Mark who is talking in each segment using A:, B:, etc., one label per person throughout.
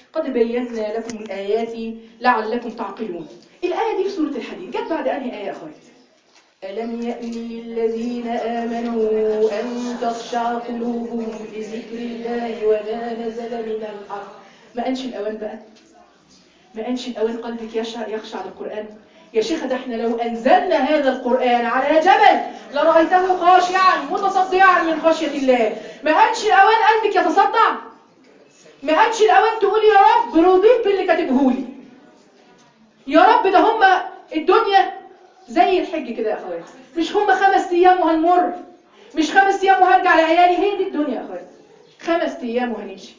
A: قد بينا لكم الآيات لعلكم تعقلون. الآية دي في سورة الحديد جت بعد أنهي آية يا أخوات؟ ألم يأن للذين آمنوا أن تخشع قلوبهم لذكر الله وما نزل من الحق. ما أنش الأوان بقى؟ ما أنش الأوان قلبك يخشع للقرآن؟ يا شيخة ده احنا لو أنزلنا هذا القرآن على جبل لرأيته خاشعا متصدعا من خشية الله. ما أنش الأوان قلبك يتصدع؟ ما أنش الأوان تقولي يا رب رضيت باللي كاتبهولي، يا رب ده هم الدنيا زي الحج كده يا أخوات، مش هم 5 أيام وهنمر، مش 5 أيام وهرجع لعيالي، هي دي الدنيا يا أخوات. 5 أيام وهنمشي،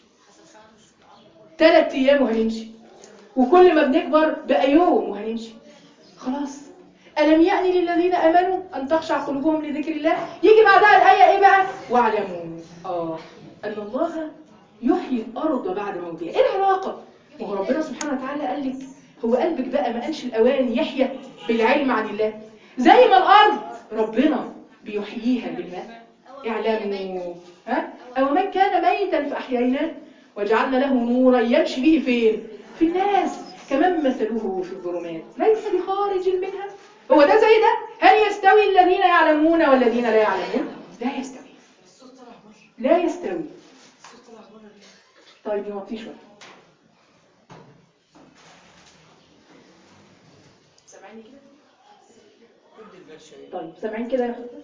A: 3 أيام وهنمشي، وكل ما بنكبر بقى يوم وهنمشي خلاص. ألم يأن للذين آمنوا أن تخشع قلوبهم لذكر الله. يجي بعدها الآية إيه بقى؟ واعلموا أن الله يحيي الأرض بعد موتها. إيه العلاقة؟ ما هو ربنا سبحانه وتعالى قال لك هو قلبك بقى ما قالش الأوان يحيى بالعلم عن الله زي ما الأرض ربنا بيحييها بالماء. اعلموا أو من كان ميتا فأحييناه وجعلنا له نورا يمشي به فين؟ في الناس كمان مثله في الظلمات ليس بخارج منها. هو ده زي ده؟ هل يستوي الذين يعلمون والذين لا يعلمون؟ لا يستوي، لا يستوي. طيب نوطيه شويه. سامعيني كده؟ طيب سامعين كده يا اخواتي؟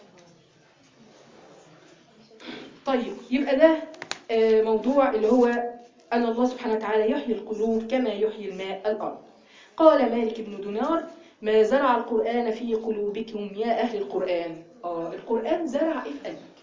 A: طيب يبقى ده موضوع اللي هو أن الله سبحانه وتعالى يحيي القلوب كما يحيي الماء الأرض. قال مالك بن دينار ما زرع القرآن في قلوبكم يا أهل القرآن. القرآن زرع إيه في قلبك؟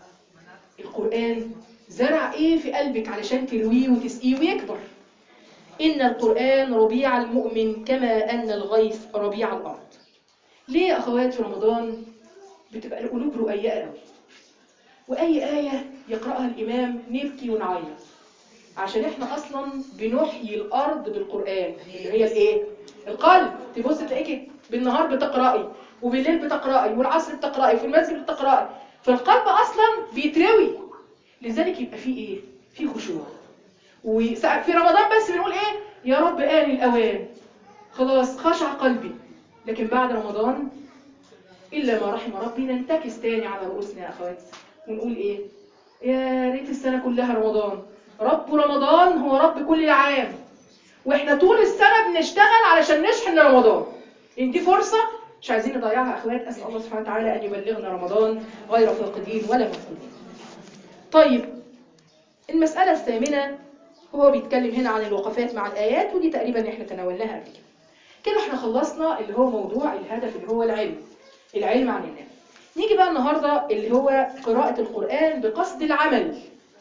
A: القرآن زرع إيه في قلبك علشان ترويه وتسقيه ويكبر؟ إن القرآن ربيع المؤمن كما أن الغيث ربيع الأرض. ليه يا أخوات في رمضان بتبقى القلوب رؤيئة قوي، وأي آية يقرأها الإمام نبكي ونعيط؟ عشان احنا اصلا بنحيي الارض بالقرآن اللي هي الايه؟ القلب. تبص تلاقيكي بالنهار بتقرأي وبالليل بتقرأي والعصر بتقرأي وفي المسجد بتقرأي، فالقلب اصلا بيتروي. لذلك يبقى فيه ايه؟ فيه خشوع. وفي رمضان بس بنقول ايه؟ يا رب آن الأوان، خلاص خشع قلبي. لكن بعد رمضان إلا ما رحم ربي ننتكس تاني على رؤوسنا يا أخوات ونقول ايه؟ يا ريت السنة كلها رمضان. رب رمضان هو رب كل العام، واحنا طول السنة بنشتغل علشان نشحن لرمضان. دي فرصة مش عايزين نضيعها يا اخوات. اسأل الله سبحانه وتعالى ان يبلغنا رمضان غير فاقدين ولا مفقودين. طيب المسألة الثامنة هو بيتكلم هنا عن الوقفات مع الآيات، ودي تقريبا احنا تناولناها قبل كده. كده احنا خلصنا اللي هو موضوع الهدف اللي هو العلم عن الله. نيجي بقى النهاردة اللي هو قراءة القرآن بقصد العمل.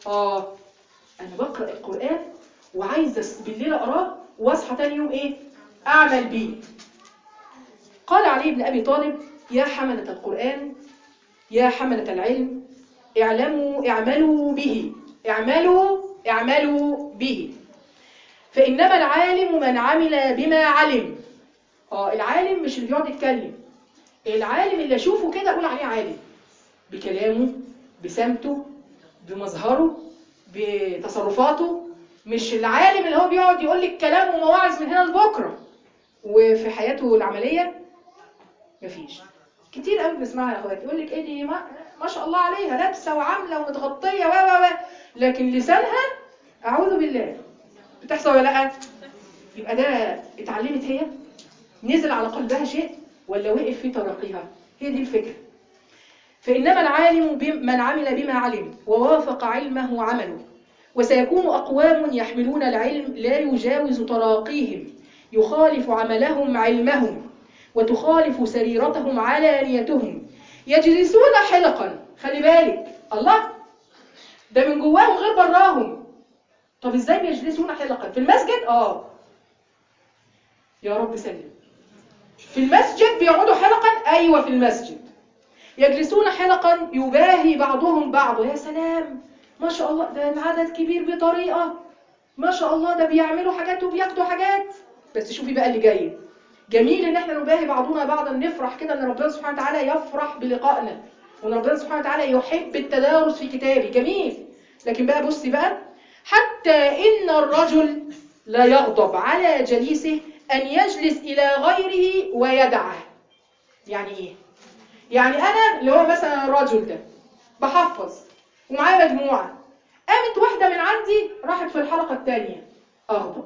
A: أنا بقرأ القرآن وعايزة بالليل أقراه وأصحى تاني يوم إيه؟ أعمل بيه. قال علي بن أبي طالب يا حملة القرآن يا حملة العلم اعملوا به، اعملوا به، فإنما العالم من عمل بما علم. العالم مش اللي بيقعد يتكلم، العالم اللي أشوفه كده أقول عليه عالم بكلامه بسمته بمظهره بتصرفاته، مش العالم اللي هو بيقعد يقول لك كلام ومواعظ من هنا لبكره وفي حياته العمليه مفيش. كتير قوي بنسمعها يا اخواتي يقول لك ايه دي ما شاء الله عليها لابسه وعامله ومتغطيه لكن لسانها اعوذ بالله. بتحصل ولا لا؟ يبقى ده اتعلمت هي؟ نزل على قلبها شيء ولا وقف في طريقها؟ هي دي الفكره. فإنما العالم من عمل بما علم ووافق علمه عمله، وسيكون أقوام يحملون العلم لا يجاوز تراقيهم، يخالف عملهم علمهم، وتخالف سريرتهم علانيتهم، يجلسون حلقا. خلي بالك الله ده من جواهم غير براهم. طب ازاي بيجلسون حلقا؟ في المسجد يا رب سلم. في المسجد بيقعدوا حلقا، ايوه في المسجد يجلسون حلقا يباهي بعضهم بعض. يا سلام ما شاء الله ده العدد كبير بطريقة ما شاء الله، ده بيعملوا حاجات وبياخدوا حاجات. بس شوفي بقى اللي جاي جميل ان احنا نباهي بعضنا بعضا، نفرح كده ان ربنا سبحانه وتعالى يفرح بلقائنا وان ربنا سبحانه وتعالى يحب التدارس في كتابه، جميل. لكن بقى بصي بقى حتى إن الرجل لا يغضب على جليسه أن يجلس إلى غيره ويدعه. يعني إيه؟ يعني أنا اللي هو مثلا الرجل ده بحفظ ومعايا مجموعة، قامت واحدة من عندي راحت في الحلقة الثانية، أغضب.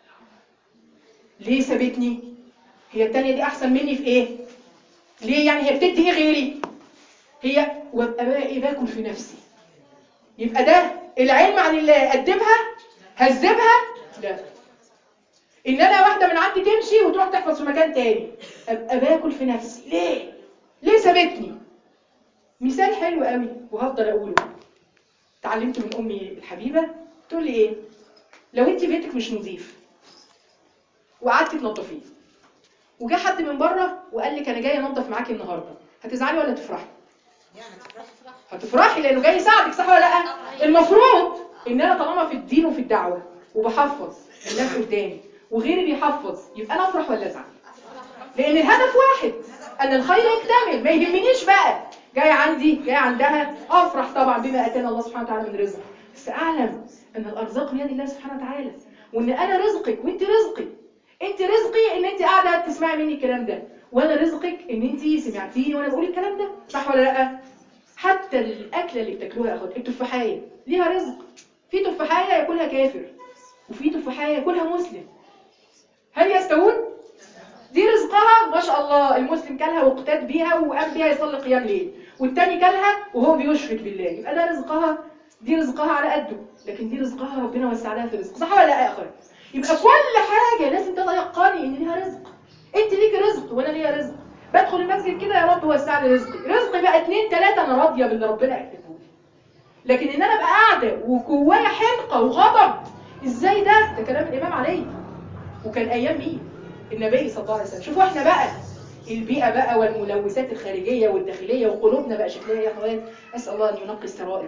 A: ليه سابتني؟ هي الثانية دي أحسن مني في إيه؟ ليه يعني هي بتدي إيه غيري؟ هي وابقى بقى إيه باكل في نفسي. يبقى ده العلم عن الله أدبها هذبها؟ لا. إن أنا واحدة من عندي تمشي وتروح تحفظ في مكان تاني، أبقى باكل في نفسي. ليه؟ ليه سابتني؟ مثال حلو قوي وهفضل أقوله. اتعلمت من أمي الحبيبة تقول لي إيه؟ لو أنت بيتك مش نظيف وقعدتي تنظفيه وجا حد من بره وقال لك أنا جاي أنظف معاكي النهارده، هتزعلي ولا تفرحي؟ هتفرحي لأنه جاي يساعدك، صح ولا لأ؟ المفروض إن أنا طالما في الدين وفي الدعوة وبحفظ الناس قدامي وغيري بيحفظ، يبقى أنا أفرح ولا أزعل؟ لأن الهدف واحد، أن الخير يكتمل. ما يهمنيش بقى جاي عندي جاي عندها، أفرح طبعا بما أتانا الله سبحانه وتعالى من رزق، بس أعلم أن الأرزاق بيد الله سبحانه وتعالى، وأن أنا رزقك وأنت رزقي. أنت رزقي إن أنت قاعدة تسمعي مني الكلام ده، وأنا رزقك إن أنت سمعتيني وأنا بقول الكلام ده، صح ولا لأ؟ حتى الأكلة اللي بتاكلوها يا أخوات، التفاحية ليها رزق. في تفاحية ياكلها كافر وفي تفاحية ياكلها مسلم، هل يستوون؟ دي رزقها ما شاء الله، المسلم كلها واقتاد بيها وقام بيها يصلي قيام ليل، والتاني كلها وهو بيشرك بالله، يبقى ده رزقها، دي رزقها على قده، لكن دي رزقها ربنا وسع لها في الرزق، صح ولا لا يا اخويا؟ يبقى كل حاجه لازم تتيقني ان ليها رزق. انت ليك رزق وانا ليا رزق، بدخل المسجد كده يا رب وسع لي رزقي، رزقي بقى 2 3 انا راضيه باللي ربنا كتبه لي. لكن ان انا ابقى قاعده وجوايا حمقى وغضب، ازاي ده كلام الامام علي، وكان ايام مين؟ النبي صلى الله عليه وسلم. شوفوا احنا بقى البيئة بقى والملوثات الخارجية والداخلية وقلوبنا بقى شكلها يا اخوان، أسأل الله أن ينقي السرائر.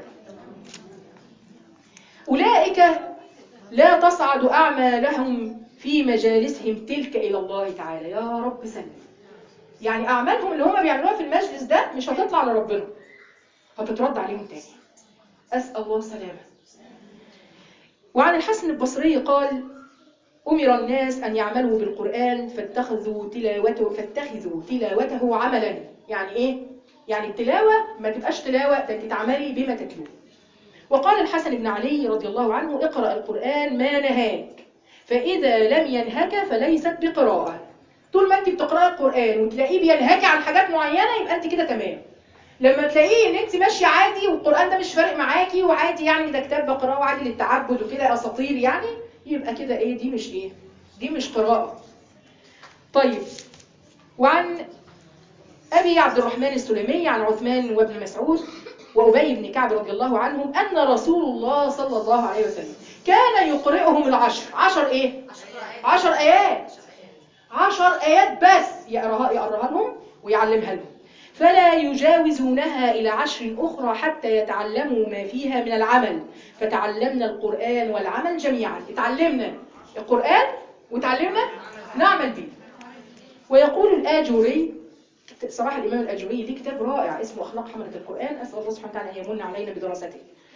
A: أولئك لا تصعد أعمالهم في مجالسهم تلك إلى الله تعالى. يا رب سلم. يعني أعمالهم اللي هم بيعملوها في المجلس ده مش هتطلع لربنا، هتترد عليهم تاني. أسأل الله السلامة. وعن الحسن البصري قال: أمر الناس أن يعملوا بالقرآن فاتخذوا تلاوته عملا. يعني إيه؟ يعني التلاوة ما تبقاش تلاوة، ده تتعملي بما تتلوه. وقال الحسن بن علي رضي الله عنه: اقرأ القرآن ما نهاك، فإذا لم ينهك فليست بقراءة. طول ما أنت بتقرأ القرآن وتلاقيه بينهاك عن حاجات معينة يبقى أنت كده تمام. لما تلاقيه ان انت ماشيه عادي والقرآن ده مش فارق معاكي وعادي، يعني ده كتاب بقراه عادي للتعبد وكده اساطير يعني، يبقى كده ايه؟ دي مش ايه؟ دي مش قراءة. طيب، وعن أبي عبد الرحمن السلمي عن عثمان وابن مسعود وأبي بن كعب رضي الله عنهم أن رسول الله صلى الله عليه وسلم كان يقرئهم العشر. 10 إيه؟ 10 آيات. 10 آيات بس يقرأها لهم ويعلمها لهم، فلا يجاوزونها إلى 10 أخرى حتى يتعلموا ما فيها من العمل. فتعلمنا القرآن والعمل جميعا. اتعلمنا القرآن وتعلمنا نعمل به. ويقول الآجوري، صراحة الإمام الآجوري ليه كتاب رائع اسمه أخلاق حملة القرآن، أسأل الله سبحانه وتعالى أن يمن علينا بدراسته.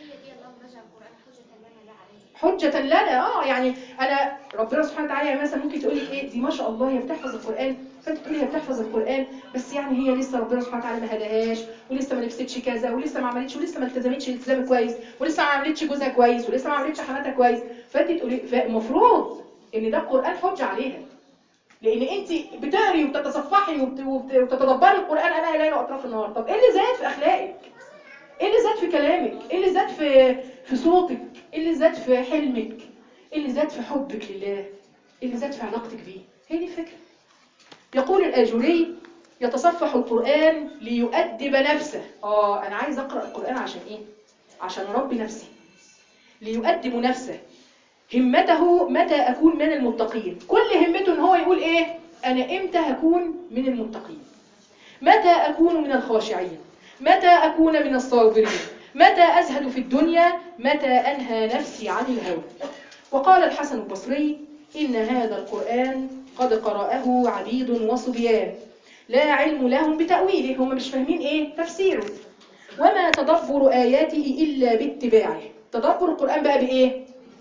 A: حجة لنا. يعني أنا ربنا سبحانه وتعالى يعني مثلا ممكن تقولي إيه دي ما شاء الله هي بتحفظ القرآن، فأنت تقولي هي بتحفظ القرآن بس يعني هي لسه ربنا سبحانه وتعالى ما هداهاش، ولسه ما لبستش كذا، ولسه ما عملتش، ولسه ما التزمتش التزام كويس، ولسه ما عملتش جوزها كويس، ولسه ما عملتش حماتها كويس. فأنت تقولي فالمفروض إن ده القرآن حجة عليها، لأن أنت بتقري وبتتصفحي وبتتدبري القرآن أنا ليل وأطراف النهار. طب إيه اللي زاد في أخلاقك؟ ايه اللي زاد في كلامك؟ ايه اللي زاد في صوتك؟ ايه اللي زاد في حلمك؟ ايه اللي زاد في حبك لله؟ ايه اللي زاد في علاقتك بيه؟ هي دي الفكرة. يقول الآجوري: يتصفح القرآن ليؤدب نفسه. انا عايز اقرأ القرآن عشان ايه؟ عشان اربي نفسي. ليؤدب نفسه، همته متى اكون من المتقين. كل همته ان هو يقول ايه؟ انا امتى هكون من المتقين؟ متى اكون من الخاشعين؟ متى أكون من الصابرين؟ متى أزهد في الدنيا؟ متى أنهى نفسي عن الهوى؟ وقال الحسن البصري: إن هذا القرآن قد قرأه عبيد وصبيان لا علم لهم بتأويله، هم مش فاهمين إيه؟ تفسيره. وما تدبر آياته إلا باتباعه. تدبر القرآن بقى بإيه؟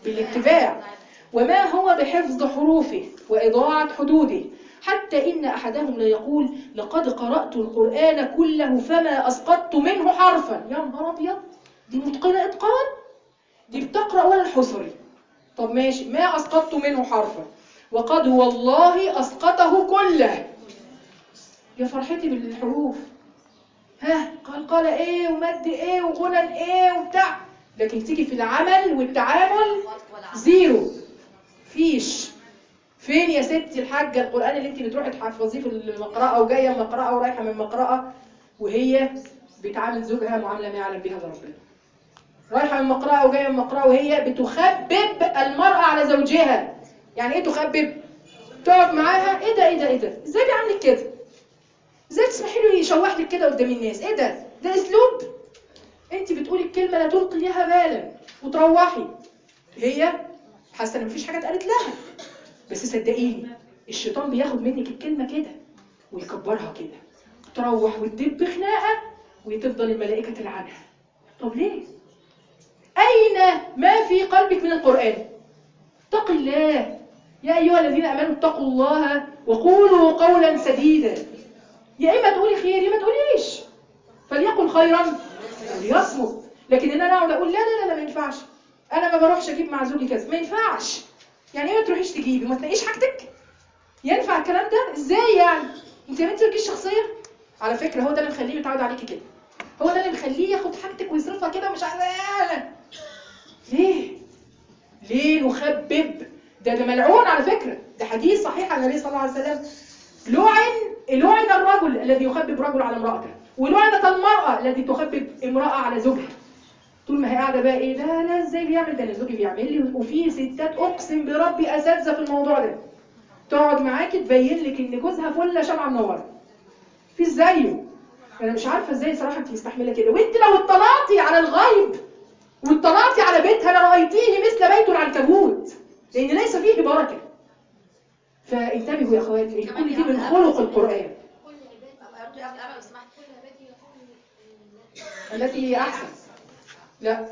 A: بالاتباع، وما هو بحفظ حروفه وإضاعة حدوده، حتى إن أحدهم ليقول لقد قرأت القرآن كله فما أسقطت منه حرفا. يا نهار أبيض، دي متقنة إتقان، دي بتقرأ ولا الحصري. طب ماشي، ما أسقطت منه حرفا وقد والله أسقطه كله. يا فرحتي بالحروف، ها قال ايه ومد ايه وغنى ايه وبتاع، لكن تيجي في العمل والتعامل زيرو، فيش. فين يا ستي الحاجة القرآن اللي انت بتروحي تحفظيه في المقرأة وجاية من مقرأة ورايحة من مقرأة وهي بتعامل زوجها معاملة ما يعلم بها ربنا، رايحة من مقرأة وجاية من مقرأة وهي بتخبب المرأة على زوجها. يعني ايه تخبب؟ تقعد معاها، ايه ده ايه ده ايه ده، ازاي بيعملك كده، ازاي تسمحي له يشوح لك كده قدام الناس، ايه ده، ده اسلوب. انت بتقولي الكلمه لا تلقي لها بالا وتروحي، هي حاسه ان مفيش حاجه اتقالت لها، بس صدقيني الشيطان بياخد منك الكلمه كده ويكبرها كده، تروح وتدب خناقه وتفضل الملائكه تلعنها. طب ليه؟ اين ما في قلبك من القران؟ اتق الله يا ايها الذين امنوا اتقوا الله وقولوا قولا سديدا. يا اما تقولي خير يا اما تقوليش، فليقل خيرا او ليصمت. لكن ان انا اقعد اقول لا لا لا ما ينفعش، انا ما بروحش اجيب مع زوجي كذا، ما ينفعش. يعني ايه ما تروحيش تجيبي وما تلاقيش حاجتك؟ ينفع الكلام ده ازاي يعني؟ انت يا بنتي مالكيش شخصيه. على فكره هو ده اللي مخليه متعود عليكي كده، هو ده اللي مخليه ياخد حاجتك ويصرفها كده ومش عارفه ليه. ليه نخبب؟ ده ملعون على فكره، ده حديث صحيح عن النبي صلى الله عليه وسلم، لعن الرجل الذي يخبب رجل على امرأته، ولعنت المرأة التي تخبب امرأة على زوجها. طول ما هي قاعده بقى ايه ده، لا ازاي بيعمل ده، انا زوجي بيعمل لي. وفي ستات اقسم بربي اساتذه في الموضوع ده، تقعد معاكي تبين لك ان جوزها فله شمعه منوره، في زيه. انا مش عارفه ازاي صراحه انت مستحمله كده. وانت لو اطلعتي على الغيب واطلعتي على بيتها لرايتيه مثل بيت العنكبوت، لان ليس فيه بركه. فانتبهوا يا اخواتي، كل دي من خلق القران. التي هي احسن. لا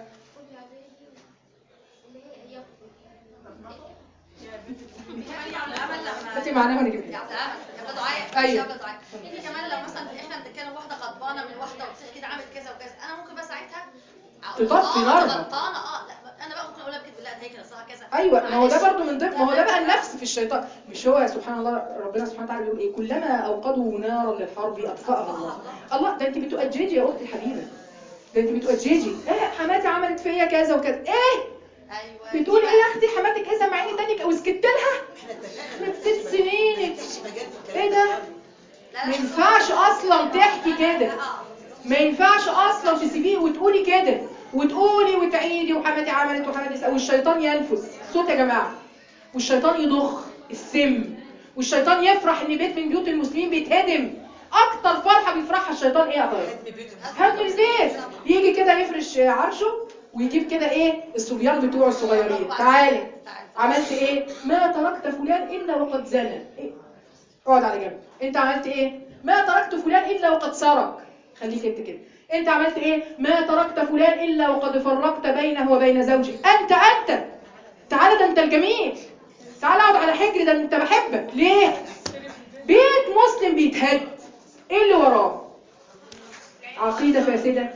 A: التي معناها انا جبت
B: ايوه انت كمان لو مثلا احنا بنتكلم واحده غضبانه من واحده وبتحكي ده عمل كذا وكذا، انا ممكن بقى ساعتها
A: تطفي نارها.
B: غلطانه لا انا بقى ممكن اقول لها بكده لا ده هي كده صح كذا.
A: ايوه ما هو ده برضو من ضمن، ما هو ده بقى النفس في الشيطان. مش هو سبحان الله ربنا سبحانه وتعالى بيقول ايه؟ كلما اوقدوا نارا للحرب اطفاها الله. الله ده انت بتؤججي يا اختي الحبيبه، ده انت بتؤججي. ايه حماتي عملت فيا كذا وكذا، ايه
B: ايوه
A: بتقولي ايه يا اختي حماتك ايه سامعيني تاني وسكت لها خربت سنينك. ايه ده، ما ينفعش اصلا تحكي كده، ما ينفعش اصلا تسيبيه وتقولي كده وتقولي وتعيدي وحماتي عملت وحماتي سوت. والشيطان ينفس صوت يا جماعه، والشيطان يضخ السم، والشيطان يفرح ان بيت من بيوت المسلمين بيتهدم. اكتر فرحه بيفرحها الشيطان ايه يا اخويا؟ هدم البيت. يجي كده يفرش عرشه ويجيب كده ايه الصبيان بتوعه الصغيرين، تعالي عملت ايه؟ ما تركت فلان الا وقد زنى. إيه؟ اقعد على جنب. انت عملت ايه؟ ما تركت فلان الا وقد سرق. خليك انت كده. انت عملت ايه؟ ما تركت فلان الا وقد فرقت بينه وبين زوجه. انت تعالى، ده انت الجميل، تعالى اقعد على حجري، ده انت بحبك. ليه؟ بيت مسلم بيتهد، ايه اللي وراه؟ عقيده فاسده،